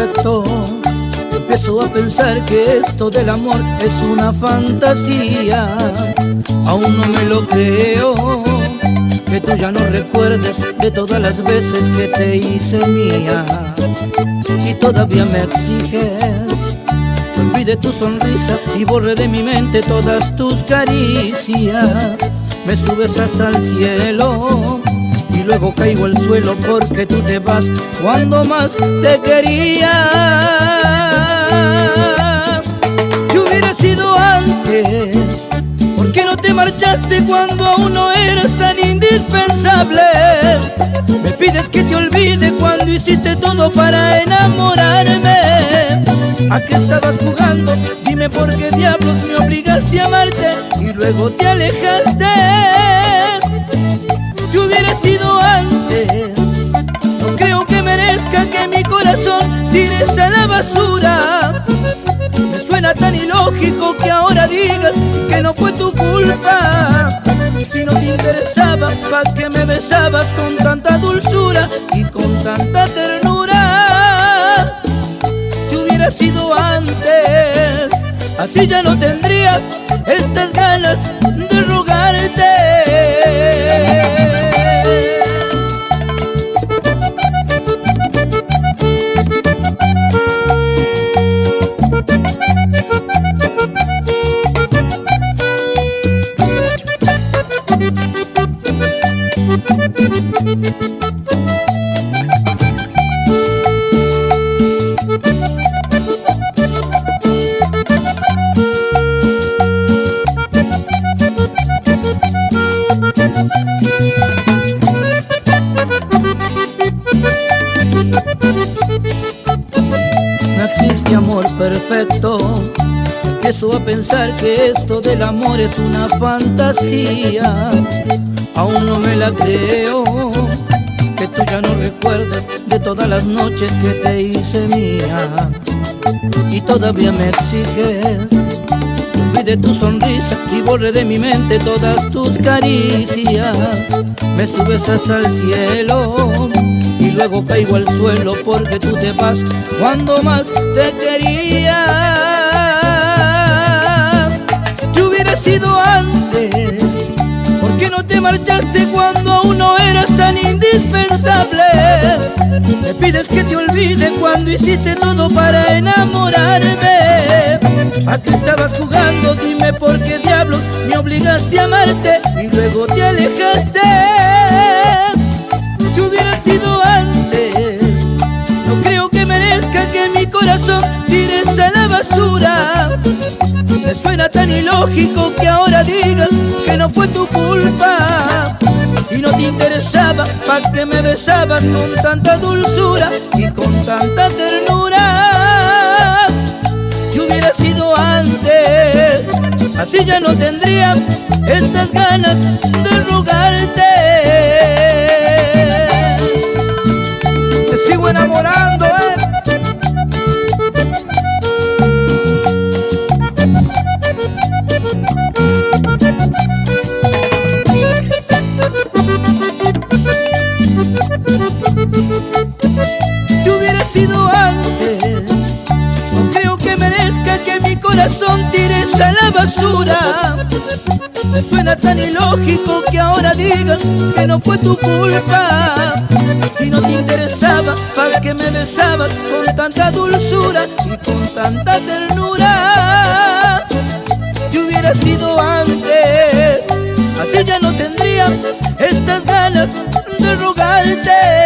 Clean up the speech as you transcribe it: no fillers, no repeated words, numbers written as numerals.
perfecto. Empiezo a pensar que esto del amor es una fantasía. Aún no me lo creo, que tú ya no recuerdes de todas las veces que te hice mía. Y todavía me exiges que olvide tu sonrisa y borre de mi mente todas tus caricias. Me subes hasta el cielo y luego caigo al suelo porque tú te vas cuando más te quería. Si hubiera sido antes, ¿por qué no te marchaste cuando aún no eras tan indispensable? Me pides que te olvide cuando hiciste todo para enamorarme. ¿A qué estabas jugando? Dime por qué diablos me obligaste a amarte y luego te alejaste. Si hubiera sido antes, no creo que merezca que mi corazón tires a la basura. Me suena tan ilógico que ahora digas que no fue tu culpa. Si no te interesaba, ¿pa' qué me besabas con tanta dulzura y con tanta ternura? Si hubiera sido antes, así ya no tendría estas ganas de rogarte. No existe amor perfecto. Empiezo a pensar que esto del amor es una fantasía. Aún no me la creo, que tú ya no recuerdes de todas las noches que te hice mía. Y todavía me exiges que olvide tu sonrisa y borre de mi mente todas tus caricias. Me subes hasta el cielo y luego caigo al suelo porque tú te vas cuando más te quería. Si hubiera sido antes, ¿por qué no te marchaste cuando aún no eras tan indispensable? Me pides que te olvide cuando hiciste todo para enamorarme. ¿A qué estabas jugando? Dime por qué diablos me obligaste a amarte y luego te alejaste. Si hubiera sido antes, no creo que merezca que mi corazón tires a la basura. Me suena tan ilógico que ahora digas que no fue tu culpa. Si no te interesaba, ¿pa' qué me besabas con tanta dulzura y con tanta ternura? Si hubiera sido antes, así ya no tendría estas ganas de rogarte. Te sigo enamorando, Si hubiera sido antes, no creo que merezca que mi corazón tires a la basura. Me suena tan ilógico que ahora digas que no fue tu culpa. Si no te interesaba, ¿para qué me besabas con tanta dulzura y con tanta ternura? Si hubiera sido antes, así ya no tendría estas ganas de rogarte.